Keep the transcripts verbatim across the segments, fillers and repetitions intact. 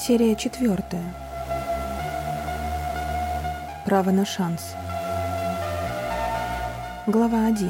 Серия четвертая. Право на шанс. Глава один.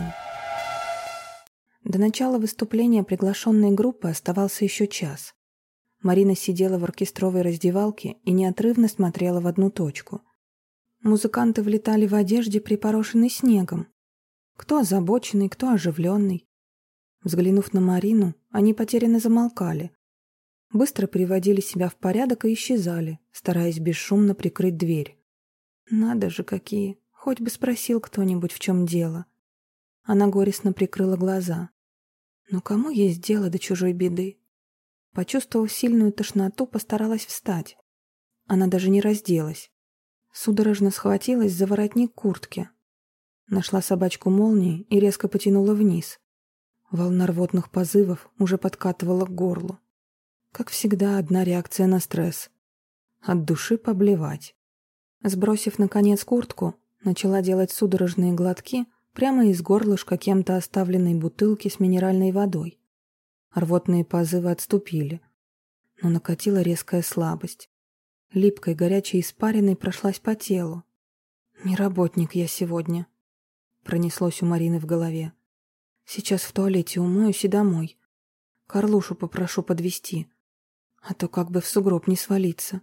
До начала выступления приглашенной группы оставался еще час. Марина сидела в оркестровой раздевалке и неотрывно смотрела в одну точку. Музыканты влетали в одежде, припорошенной снегом. Кто озабоченный, кто оживленный. Взглянув на Марину, они потерянно замолкали. Быстро приводили себя в порядок и исчезали, стараясь бесшумно прикрыть дверь. Надо же какие! Хоть бы спросил кто-нибудь, в чем дело. Она горестно прикрыла глаза. Но кому есть дело до чужой беды? Почувствовав сильную тошноту, постаралась встать. Она даже не разделась. Судорожно схватилась за воротник куртки. Нашла собачку молнии и резко потянула вниз. Волна рвотных позывов уже подкатывала к горлу. Как всегда, одна реакция на стресс. От души поблевать. Сбросив, наконец, куртку, начала делать судорожные глотки прямо из горлышка кем-то оставленной бутылки с минеральной водой. Рвотные позывы отступили, но накатила резкая слабость. Липкой горячей испариной прошлась по телу. «Не работник я сегодня», — пронеслось у Марины в голове. «Сейчас в туалете умоюсь и домой. Карлушу попрошу подвезти, а то как бы в сугроб не свалиться.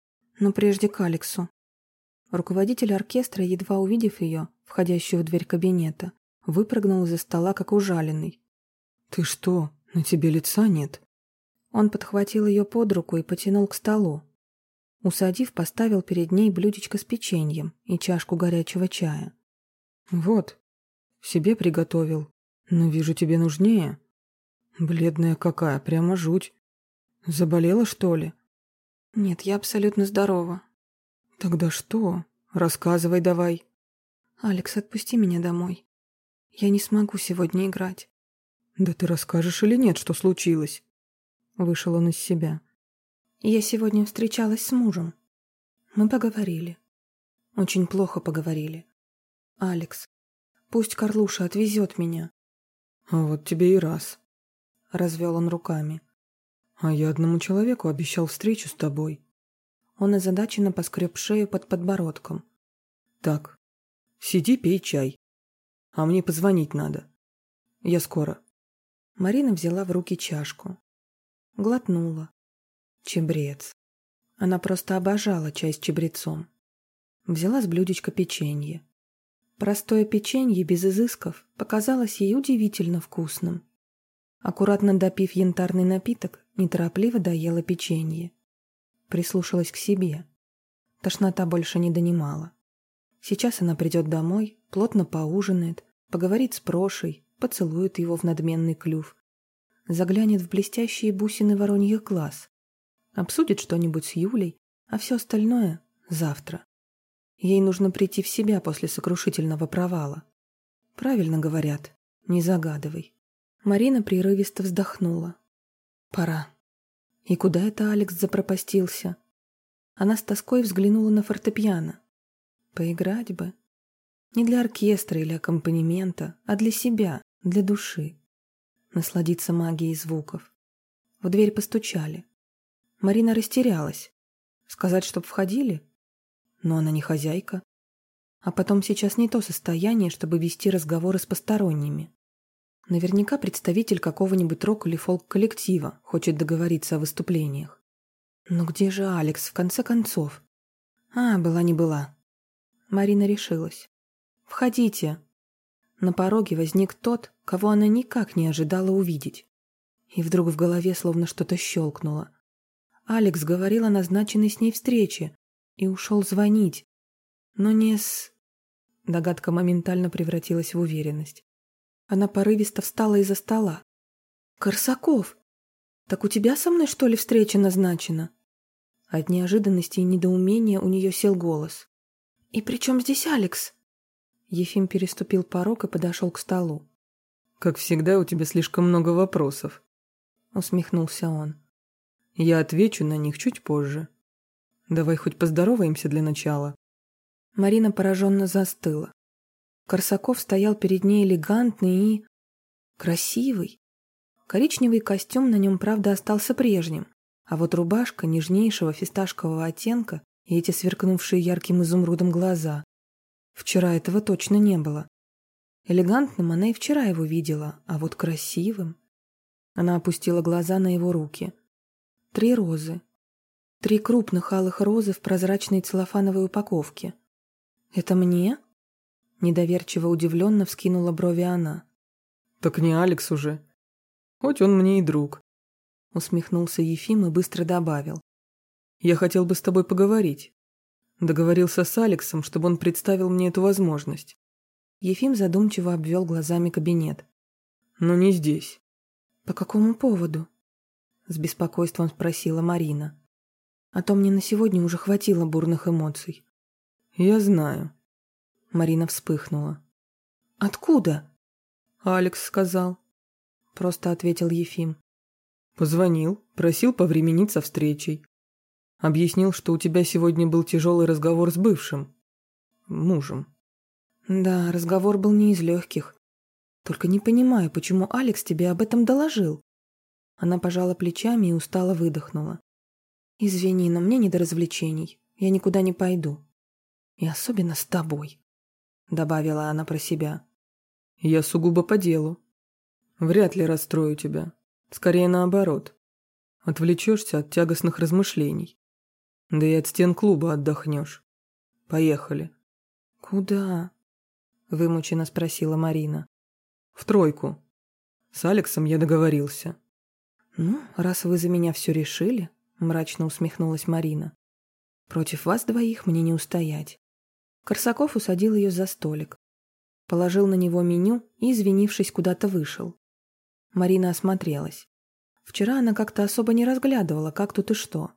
Но прежде к Алексу». Руководитель оркестра, едва увидев ее, входящую в дверь кабинета, выпрыгнул из-за стола, как ужаленный. «Ты что, на тебе лица нет?» Он подхватил ее под руку и потянул к столу. Усадив, поставил перед ней блюдечко с печеньем и чашку горячего чая. «Вот, себе приготовил, но вижу, тебе нужнее. Бледная какая, прямо жуть. Заболела, что ли?» «Нет, я абсолютно здорова». «Тогда что? Рассказывай давай». «Алекс, отпусти меня домой. Я не смогу сегодня играть». «Да ты расскажешь или нет, что случилось?» Вышел он из себя. «Я сегодня встречалась с мужем. Мы поговорили. Очень плохо поговорили. Алекс, пусть Карлуша отвезет меня». «А вот тебе и раз». Развел он руками. «А я одному человеку обещал встречу с тобой». Он озадаченно поскреб шею под подбородком. «Так, сиди, пей чай. А мне позвонить надо. Я скоро». Марина взяла в руки чашку. Глотнула. Чебрец. Она просто обожала чай с чебрецом. Взяла с блюдечка печенье. Простое печенье без изысков показалось ей удивительно вкусным. Аккуратно допив янтарный напиток, неторопливо доела печенье. Прислушалась к себе. Тошнота больше не донимала. Сейчас она придет домой, плотно поужинает, поговорит с Прошей, поцелует его в надменный клюв, заглянет в блестящие бусины вороньих глаз, обсудит что-нибудь с Юлей, а все остальное — завтра. Ей нужно прийти в себя после сокрушительного провала. Правильно говорят, не загадывай. Марина прерывисто вздохнула. Пора. И куда это Алекс запропастился? Она с тоской взглянула на фортепиано. Поиграть бы. Не для оркестра или аккомпанемента, а для себя, для души. Насладиться магией звуков. В дверь постучали. Марина растерялась. Сказать, чтоб входили? Но она не хозяйка. А потом сейчас не то состояние, чтобы вести разговоры с посторонними. Наверняка представитель какого-нибудь рок- или фолк-коллектива хочет договориться о выступлениях. Но где же Алекс, в конце концов? А, была не была. Марина решилась. «Входите». На пороге возник тот, кого она никак не ожидала увидеть. И вдруг в голове словно что-то щелкнуло. Алекс говорил о назначенной с ней встрече и ушел звонить. Но не с... Догадка моментально превратилась в уверенность. Она порывисто встала из-за стола. «Корсаков! Так у тебя со мной, что ли, встреча назначена?» От неожиданности и недоумения у нее сел голос. «И при чем здесь Алекс?» Ефим переступил порог и подошел к столу. «Как всегда, у тебя слишком много вопросов», — усмехнулся он. «Я отвечу на них чуть позже. Давай хоть поздороваемся для начала». Марина пораженно застыла. Корсаков стоял перед ней элегантный и... красивый. Коричневый костюм на нем, правда, остался прежним, А вот рубашка нежнейшего фисташкового оттенка и эти сверкнувшие ярким изумрудом глаза. Вчера этого точно не было. Элегантным она и вчера его видела, а вот красивым... Она опустила глаза на его руки. Три розы. Три крупных алых розы в прозрачной целлофановой упаковке. «Это мне?» Недоверчиво удивленно вскинула брови она. «Так не Алекс уже. Хоть он мне и друг», — усмехнулся Ефим и быстро добавил. «Я хотел бы с тобой поговорить. Договорился с Алексом, чтобы он представил мне эту возможность». Ефим задумчиво обвел глазами кабинет. «Но не здесь». «По какому поводу?» С беспокойством спросила Марина. «А то мне на сегодня уже хватило бурных эмоций». «Я знаю». Марина вспыхнула. «Откуда?» «Алекс сказал», — просто ответил Ефим. «Позвонил, просил повременить со встречей. Объяснил, что у тебя сегодня был тяжелый разговор с бывшим мужем». «Да, разговор был не из легких. Только не понимаю, почему Алекс тебе об этом доложил?» Она пожала плечами и устало выдохнула. «Извини, но мне не до развлечений. Я никуда не пойду. И особенно с тобой», — добавила она про себя. «Я сугубо по делу. Вряд ли расстрою тебя. Скорее наоборот. Отвлечешься от тягостных размышлений. Да и от стен клуба отдохнешь. Поехали». «Куда?» — вымученно спросила Марина. «В тройку. С Алексом я договорился». «Ну, раз вы за меня все решили», — мрачно усмехнулась Марина. «Против вас двоих мне не устоять». Корсаков усадил ее за столик. Положил на него меню и, извинившись, куда-то вышел. Марина осмотрелась. Вчера она как-то особо не разглядывала, как тут и что.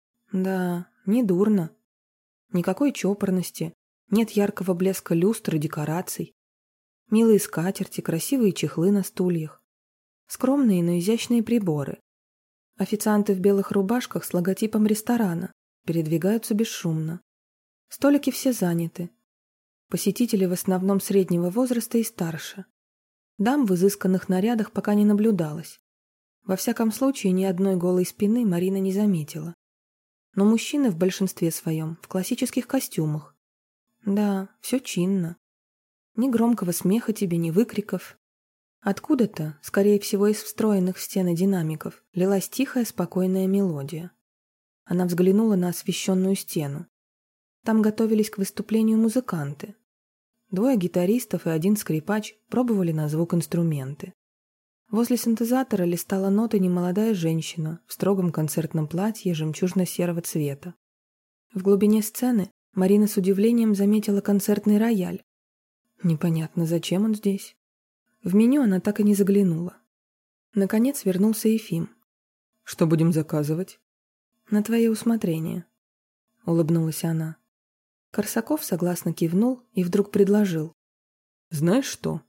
Да, недурно. Никакой чопорности, нет яркого блеска люстр и декораций. Милые скатерти, красивые чехлы на стульях. Скромные, но изящные приборы. Официанты в белых рубашках с логотипом ресторана передвигаются бесшумно. Столики все заняты. Посетители в основном среднего возраста и старше. Дам в изысканных нарядах пока не наблюдалось. Во всяком случае, ни одной голой спины Марина не заметила. Но мужчины в большинстве своем в классических костюмах. Да, все чинно. Ни громкого смеха тебе, ни выкриков. Откуда-то, скорее всего, из встроенных в стены динамиков, лилась тихая, спокойная мелодия. Она взглянула на освещенную стену. Там готовились к выступлению музыканты. Двое гитаристов и один скрипач пробовали на звук инструменты. Возле синтезатора листала ноты немолодая женщина в строгом концертном платье жемчужно-серого цвета. В глубине сцены Марина с удивлением заметила концертный рояль. Непонятно, зачем он здесь. В меню она так и не заглянула. Наконец вернулся Ефим. «Что будем заказывать?» «На твое усмотрение», — улыбнулась она. Корсаков согласно кивнул и вдруг предложил. «Знаешь что?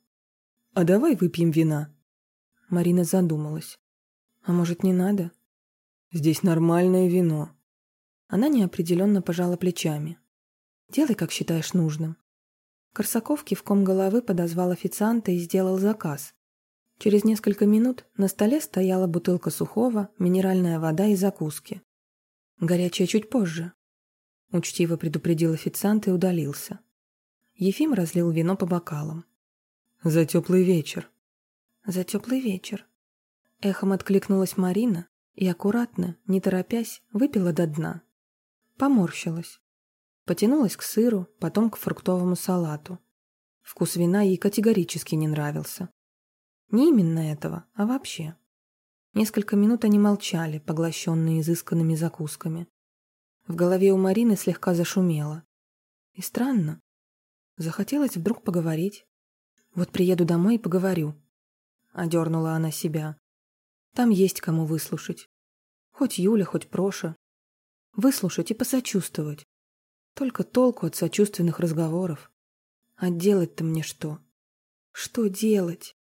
А давай выпьем вина». Марина задумалась. «А может, не надо?» «Здесь нормальное вино». Она неопределенно пожала плечами. «Делай, как считаешь нужным». Корсаков кивком головы подозвал официанта и сделал заказ. Через несколько минут на столе стояла бутылка сухого, минеральная вода и закуски. «Горячее чуть позже», — учтиво предупредил официант и удалился. Ефим разлил вино по бокалам. «За теплый вечер». «За теплый вечер». Эхом откликнулась Марина и аккуратно, не торопясь, выпила до дна. Поморщилась. Потянулась к сыру, потом к фруктовому салату. Вкус вина ей категорически не нравился. Не именно этого, а вообще. Несколько минут они молчали, поглощенные изысканными закусками. В голове у Марины слегка зашумело. И странно. Захотелось вдруг поговорить. «Вот приеду домой и поговорю», — одернула она себя. «Там есть кому выслушать. Хоть Юля, хоть Проша. Выслушать и посочувствовать. Только толку от сочувственных разговоров. А делать-то мне что? Что делать?»